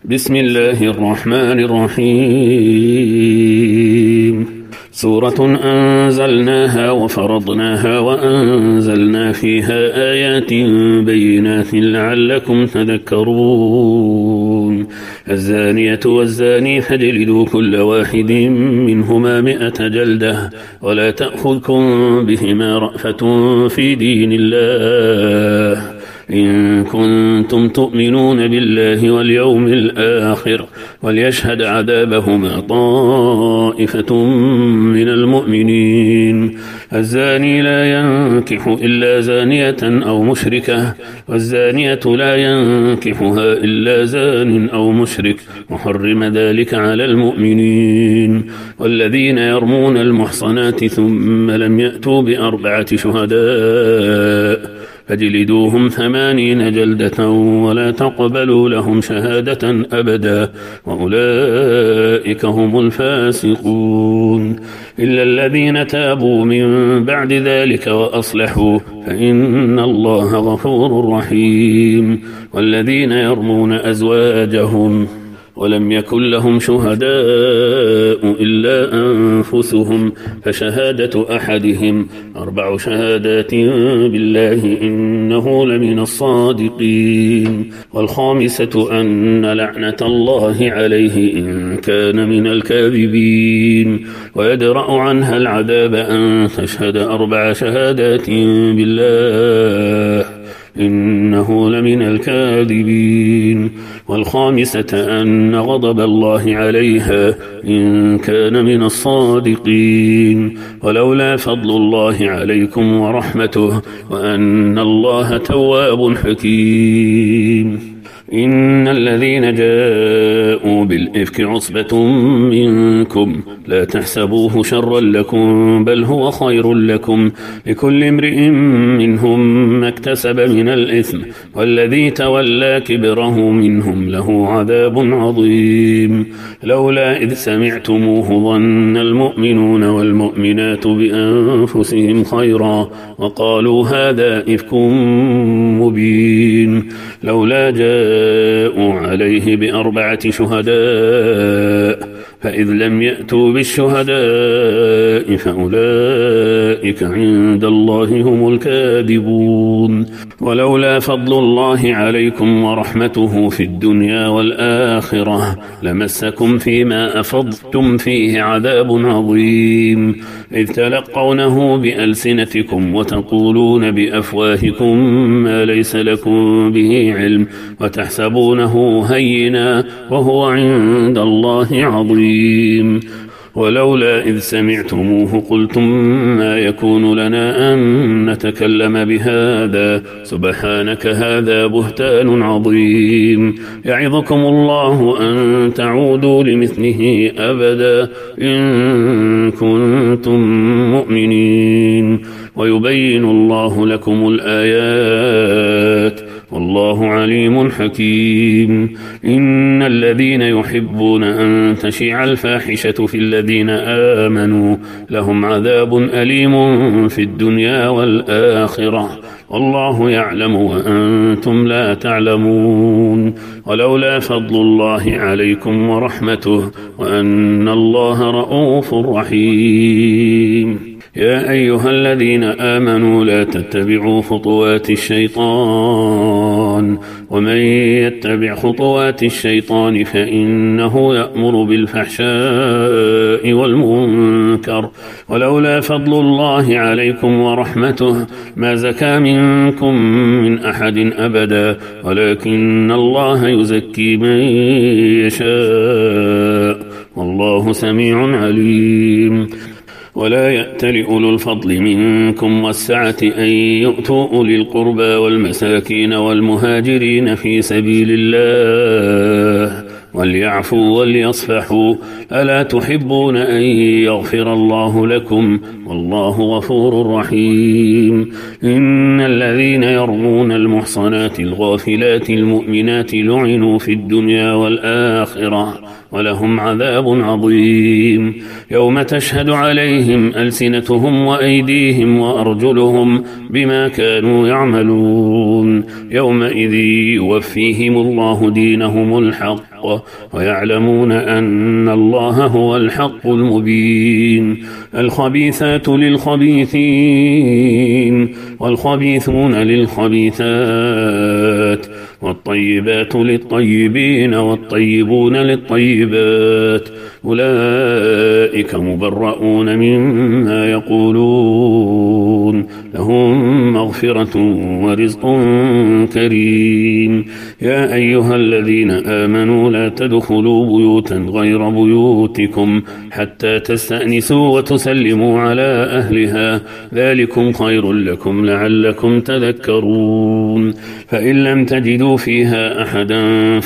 بسم الله الرحمن الرحيم. سورة أنزلناها وفرضناها وأنزلنا فيها آيات بينات لعلكم تذكرون. الزانية والزاني فاجلدوا كل واحد منهما 100 جلدة ولا تأخذكم بهما رأفة في دين الله إن كنتم تؤمنون بالله واليوم الآخر وليشهد عذابهما طائفة من المؤمنين. الزاني لا ينكح إلا زانية أو مشركة والزانية لا ينكحها إلا زان أو مشرك وحرم ذلك على المؤمنين. والذين يرمون المحصنات ثم لم يأتوا ب4 شهداء فاجلدوهم 80 جلدة ولا تقبلوا لهم شهادة أبدا وأولئك هم الفاسقون. إلا الذين تابوا من بعد ذلك وأصلحوا فإن الله غفور رحيم. والذين يرمون أزواجهم ولم يكن لهم شهداء إلا أنفسهم فشهادة أحدهم 4 شهادات بالله إنه لمن الصادقين. والخامسة أن لعنة الله عليه إن كان من الكاذبين. ويدرأ عنها العذاب أن تشهد 4 شهادات بالله إنه لمن الكاذبين. والخامسة أن غضب الله عليها إن كان من الصادقين. ولولا فضل الله عليكم ورحمته وأن الله تواب حكيم. إن الذين جاءوا بالإفك عصبة منكم لا تحسبوه شرا لكم بل هو خير لكم لكل امرئ منهم ما اكتسب من الإثم والذي تولى كبره منهم له عذاب عظيم. لولا إذ سمعتموه ظن المؤمنون والمؤمنات بأنفسهم خيرا وقالوا هذا إفك مبين. لولا جاءوا عليه ب4 شهداء فإذ لم يأتوا بالشهداء فأولئك عند الله هم الكاذبون. ولولا فضل الله عليكم ورحمته في الدنيا والآخرة لمسكم فيما أفضتم فيه عذاب عظيم إذ تلقونه بألسنتكم وتقولون بأفواهكم ما ليس لكم به علم وتحسبونه هينا وهو عند الله عظيم. ولولا إذ سمعتموه قلتم ما يكون لنا أن نتكلم بهذا سبحانك هذا بهتان عظيم. يعظكم الله أن تعودوا لمثله أبدا إن كنتم مؤمنين ويبين الله لكم الآيات والله عليم حكيم. إن الذين يحبون أن تشيع الفاحشة في الذين آمنوا لهم عذاب أليم في الدنيا والآخرة والله يعلم وأنتم لا تعلمون. ولولا فضل الله عليكم ورحمته وأن الله رؤوف رحيم. يا أيها الذين آمنوا لا تتبعوا خطوات الشيطان ومن يتبع خطوات الشيطان فإنه يأمر بالفحشاء والمنكر. ولولا فضل الله عليكم ورحمته ما زكى منكم من أحد أبدا ولكن الله يزكي من يشاء والله سميع عليم. ولا يأتل أولو الفضل منكم والسعة أن يؤتوا أولي القربى والمساكين والمهاجرين في سبيل الله وليعفوا وليصفحوا ألا تحبون أن يغفر الله لكم والله غفور رحيم. إن الذين يرمون المحصنات الغافلات المؤمنات لعنوا في الدنيا والآخرة ولهم عذاب عظيم. يوم تشهد عليهم ألسنتهم وأيديهم وأرجلهم بما كانوا يعملون يومئذ يوفيهم الله دينهم الحق ويعلمون أن الله هو الحق المبين. الخبيثات للخبيثين والخبيثون للخبيثات والطيبات للطيبين والطيبون للطيبات أولئك مبرؤون مما يقولون لهم مغفرة ورزق كريم. يا أيها الذين آمنوا لا تدخلوا بيوتا غير بيوتكم حتى تستأنسوا وتسلموا على أهلها ذلكم خير لكم لعلكم تذكرون. فإن لم تجدوا فيها أحدا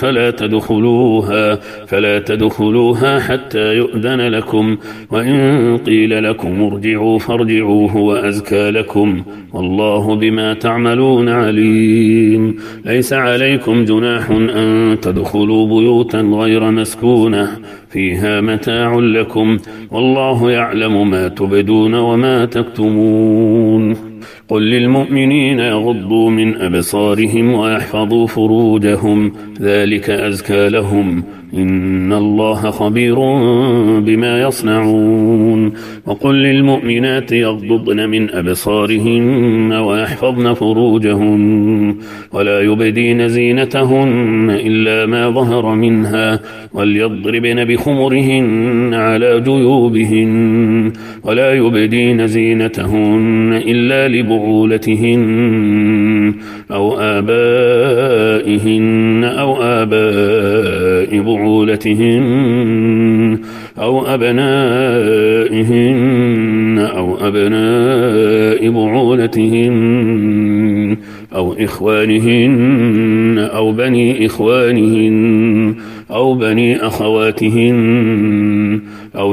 فلا تدخلوها حتى يؤذن لكم وإن قيل لكم ارجعوا فارجعوا هو أزكى لكم والله بما تعملون عليم. ليس عليكم جناح أن تدخلوا بيوتا غير مسكونة فيها متاع لكم والله يعلم ما تبدون وما تكتمون. قل للمؤمنين يغضوا من أبصارهم ويحفظوا فروجهم ذلك أزكى لهم إن الله خبير بما يصنعون. وقل للمؤمنات يغضضن من أبصارهن ويحفظن فروجهن ولا يبدين زينتهن إلا ما ظهر منها وليضربن بخمرهن على جيوبهن ولا يبدين زينتهن إلا لبعولتهن أو آبائهن أو آباء بعولتهن أو أبنائهن أو أبناء بعولتهن أو إخوانهن أو بني إخوانهن أو بني أخواتهن أو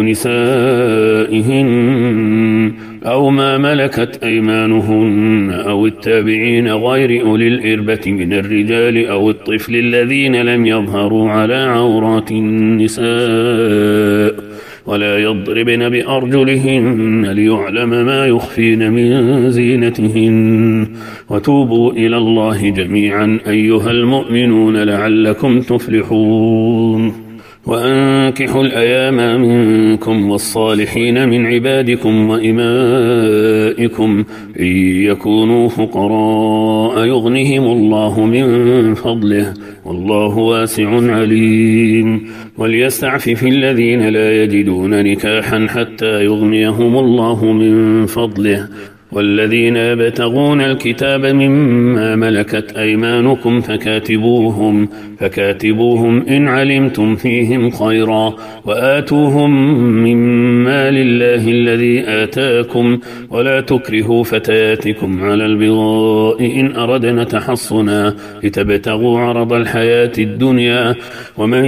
نسائهن أو ما ملكت أيمانهن أو التابعين غير أولي الإربة من الرجال أو الطفل الذين لم يظهروا على عورات النساء ولا يضربن بأرجلهن ليعلم ما يخفين من زينتهن وتوبوا إلى الله جميعا أيها المؤمنون لعلكم تفلحون. وأنكحوا الأيام منكم والصالحين من عبادكم وإمائكم إن يكونوا فقراء يغنهم الله من فضله والله واسع عليم. وليستعفف الذين لا يجدون نكاحا حتى يغنيهم الله من فضله والذين يبتغون الكتاب مما ملكت أيمانكم فكاتبوهم إن علمتم فيهم خيرا وآتوهم مما لله الذي آتاكم ولا تكرهوا فتياتكم على البغاء إن أردنا تحصنا لتبتغوا عرض الحياة الدنيا ومن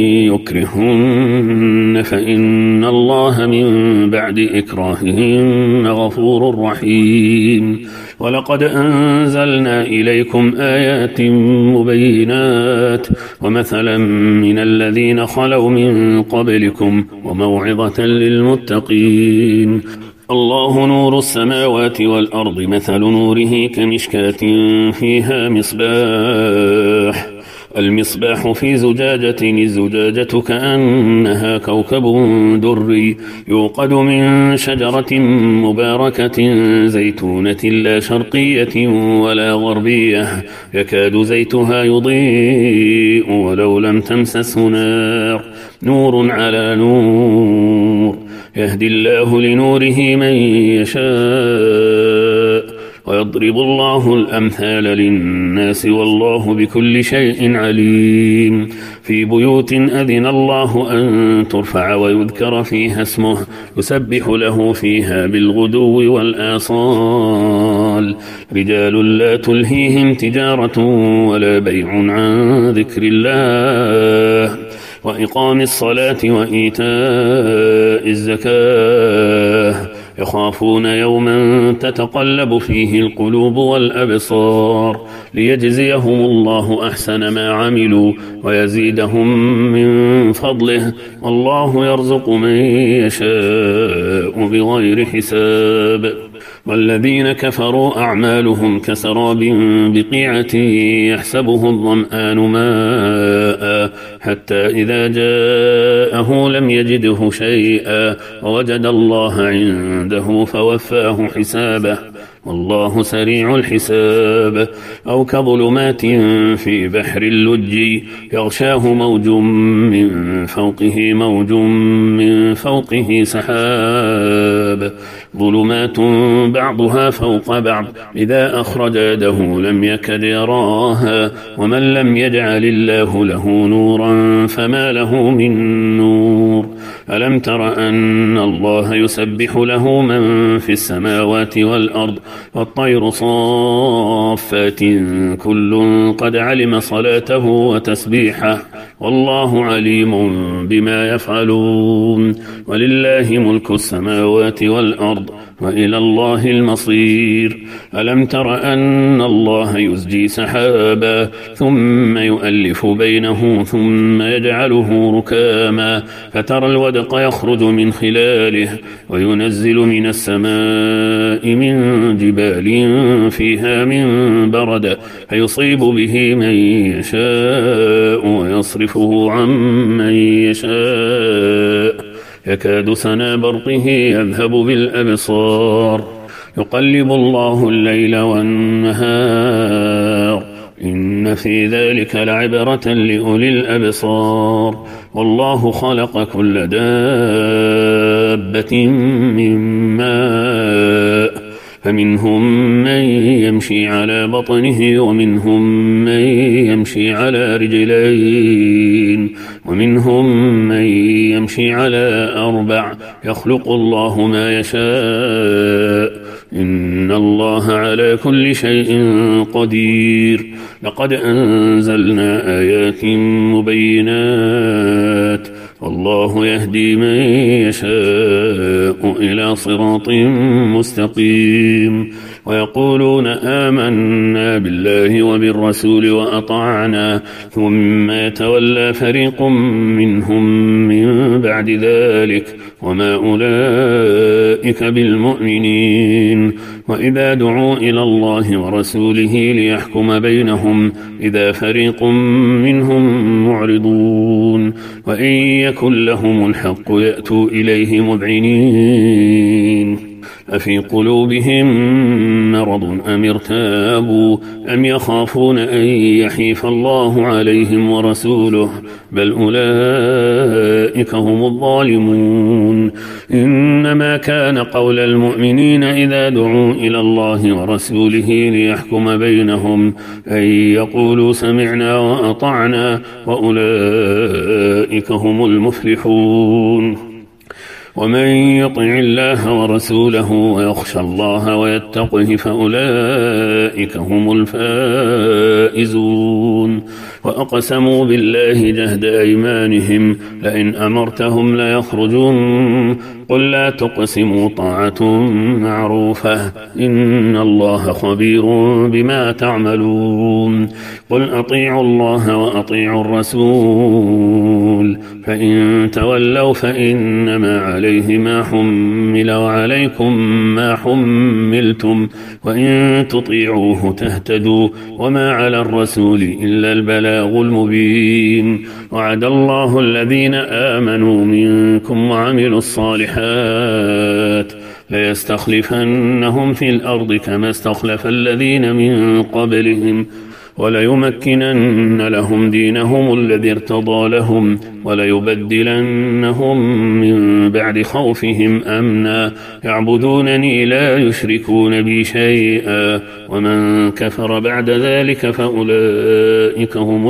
يكرهن فإن الله من بعد إكراههن غفور رحيم. ولقد أنزلنا إليكم آيات مبينات ومثلا من الذين خلوا من قبلكم وموعظة للمتقين. الله نور السماوات والأرض مثل نوره كمشكاة فيها مصباح المصباح في زجاجة الزجاجة كأنها كوكب دري يوقد من شجرة مباركة زيتونة لا شرقية ولا غربية يكاد زيتها يضيء ولو لم تمسسه نار نور على نور يهدي الله لنوره من يشاء ويضرب الله الأمثال للناس والله بكل شيء عليم. في بيوت أذن الله أن ترفع ويذكر فيها اسمه يسبح له فيها بالغدو والآصال رجال لا تلهيهم تجارة ولا بيع عن ذكر الله وإقام الصلاة وإيتاء الزكاة يخافون يوما تتقلب فيه القلوب والأبصار ليجزيهم الله أحسن ما عملوا ويزيدهم من فضله والله يرزق من يشاء بغير حساب. والذين كفروا أعمالهم كسراب بقيعة يحسبه الظمآن ماء حتى إذا جاءه لم يجده شيئا ووجد الله عنده فوفاه حسابه والله سريع الحساب. أو كظلمات في بحر اللج يغشاه موج من فوقه موج من فوقه سحاب ظلمات بعضها فوق بعض إذا أخرج يده لم يكد يراها ومن لم يجعل الله له نورا فما له من نور. ألم تر أن الله يسبح له من في السماوات والأرض والطير صافات كل قد علم صلاته وتسبيحه والله عليم بما يفعلون. ولله ملك السماوات والأرض وإلى الله المصير. ألم تر أن الله يزجي سحابا ثم يؤلف بينه ثم يجعله ركاما فترى الودق يخرج من خلاله وينزل من السماء من جبال فيها من برد فيصيب به من يشاء ويصرفه عن من يشاء يكاد سنا برقه يذهب بالأبصار يقلب الله الليل والنهار إن في ذلك لعبرة لأولي الأبصار. والله خلق كل دابة من ماء فمنهم من يمشي على بطنه ومنهم من يمشي على رجلين ومنهم من يمشي على أربع يخلق الله ما يشاء إن الله على كل شيء قدير. لقد أنزلنا آيات مبينات والله يهدي من يشاء إلى صراط مستقيم. ويقولون آمنا بالله وبالرسول وأطعنا ثم يتولى فريق منهم من بعد ذلك وما أولئك بالمؤمنين. وإذا دعوا إلى الله ورسوله ليحكم بينهم إذا فريق منهم معرضون وإن يكن لهم الحق يأتوا إليه مذعنين. أفي قلوبهم مرض أم ارتابوا أم يخافون أن يحيف الله عليهم ورسوله بل أولئك هم الظالمون. إنما كان قول المؤمنين إذا دعوا إلى الله ورسوله ليحكم بينهم أن يقولوا سمعنا وأطعنا وأولئك هم المفلحون. ومن يطع الله ورسوله ويخشى الله ويتقه فأولئك هم الفائزون. وأقسموا بالله جهد أيمانهم لئن أمرتهم ليخرجون قل لا تقسموا طاعة معروفة إن الله خبير بما تعملون. قل أطيعوا الله وأطيعوا الرسول فإن تولوا فإنما عليه ما حمل وعليكم ما حملتم وإن تطيعوه تهتدوا وما على الرسول إلا البلاغ المبين. وعد الله الذين آمنوا منكم وعملوا الصالحات ليستخلفنهم في الأرض كما استخلف الذين من قبلهم وليمكنن لهم دينهم الذي ارتضى لهم وليبدلنهم من بعد خوفهم أمنا يعبدونني لا يشركون بي شيئا ومن كفر بعد ذلك فأولئك هم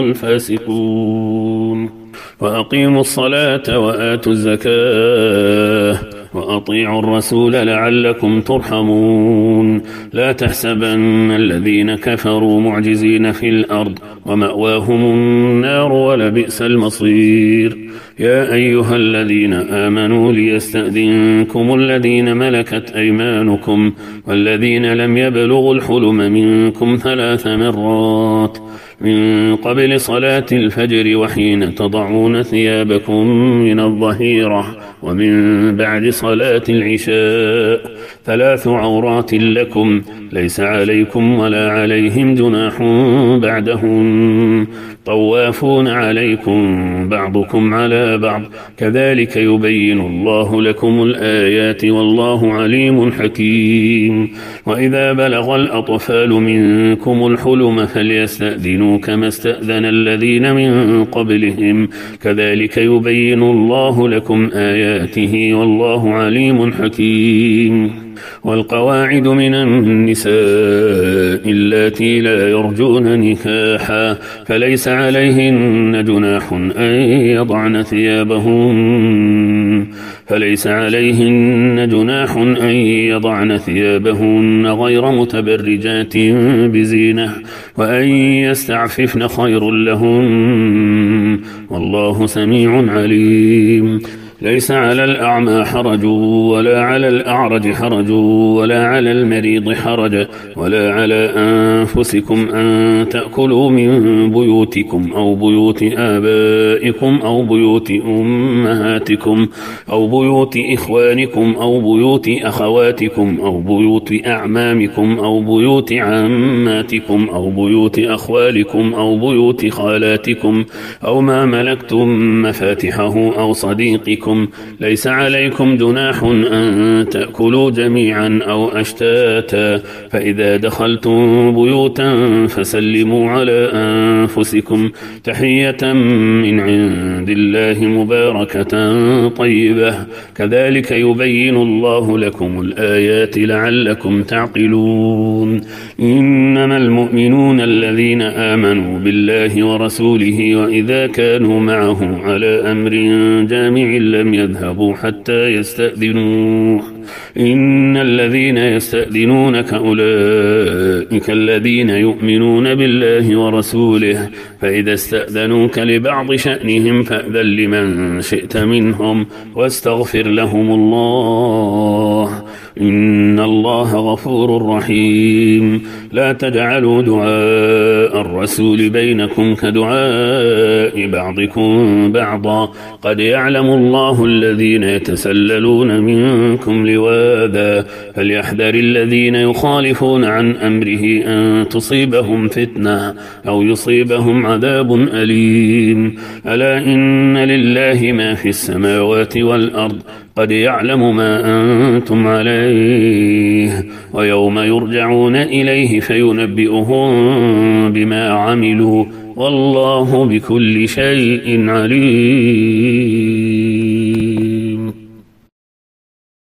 الفاسقون. وأقيموا الصلاة وآتوا الزكاة وأطيعوا الرسول لعلكم ترحمون لا تحسبن الذين كفروا معجزين في الأرض ومأواهم النار ولبئس المصير يا أيها الذين آمنوا ليستأذنكم الذين ملكت أيمانكم والذين لم يبلغوا الحلم منكم 3 مرات من قبل صلاة الفجر وحين تضعون ثيابكم من الظهيرة ومن بعد صلاة العشاء 3 عورات لكم ليس عليكم ولا عليهم جناح بعدهن طوافون عليكم بعضكم على بعض كذلك يبين الله لكم الآيات والله عليم حكيم وإذا بلغ الأطفال منكم الحلم فليستأذنوا كما استأذن الذين من قبلهم كذلك يبين الله لكم آياته والله عليم حكيم والقواعد من النساء اللاتي لا يرجون نكاحا فليس عليهن جناح أن يضعن ثيابهن غير متبرجات بزينة وأن يستعففن خير لهن والله سميع عليم ليس على الأعمى حرج ولا على الأعرج حرج ولا على المريض حرج ولا على أنفسكم أن تأكلوا من بيوتكم أو بيوت آبائكم أو بيوت أمهاتكم أو بيوت إخوانكم أو بيوت أخواتكم أو بيوت أعمامكم أو بيوت عماتكم أو بيوت أخوالكم أو بيوت خالاتكم أو ما ملكتم مفاتحه أو صديقكم ليس عليكم جناح أن تأكلوا جميعا أو أشتاتا فإذا دخلتم بيوتا فسلموا على أنفسكم تحية من عند الله مباركة طيبة كذلك يبين الله لكم الآيات لعلكم تعقلون إنما المؤمنون الذين آمنوا بالله ورسوله وإذا كانوا معه على أمر جامع لم يذهبوا حتى يستأذنوه إن الذين يستأذنونك أولئك الذين يؤمنون بالله ورسوله فإذا استأذنوك لبعض شأنهم فأذن لمن شئت منهم واستغفر لهم الله إن الله غفور رحيم لا تجعلوا دعاء الرسول بينكم كدعاء بعضكم بعضا قد يعلم الله الذين يتسللون منكم لواذا فليحذر الذين يخالفون عن أمره أن تصيبهم فتنة أو يصيبهم عذاب أليم ألا إن لله ما في السماوات والأرض قد يعلم ما أنتم عليه ويوم يرجعون إليه فينبئهم بما عملوا والله بكل شيء عليم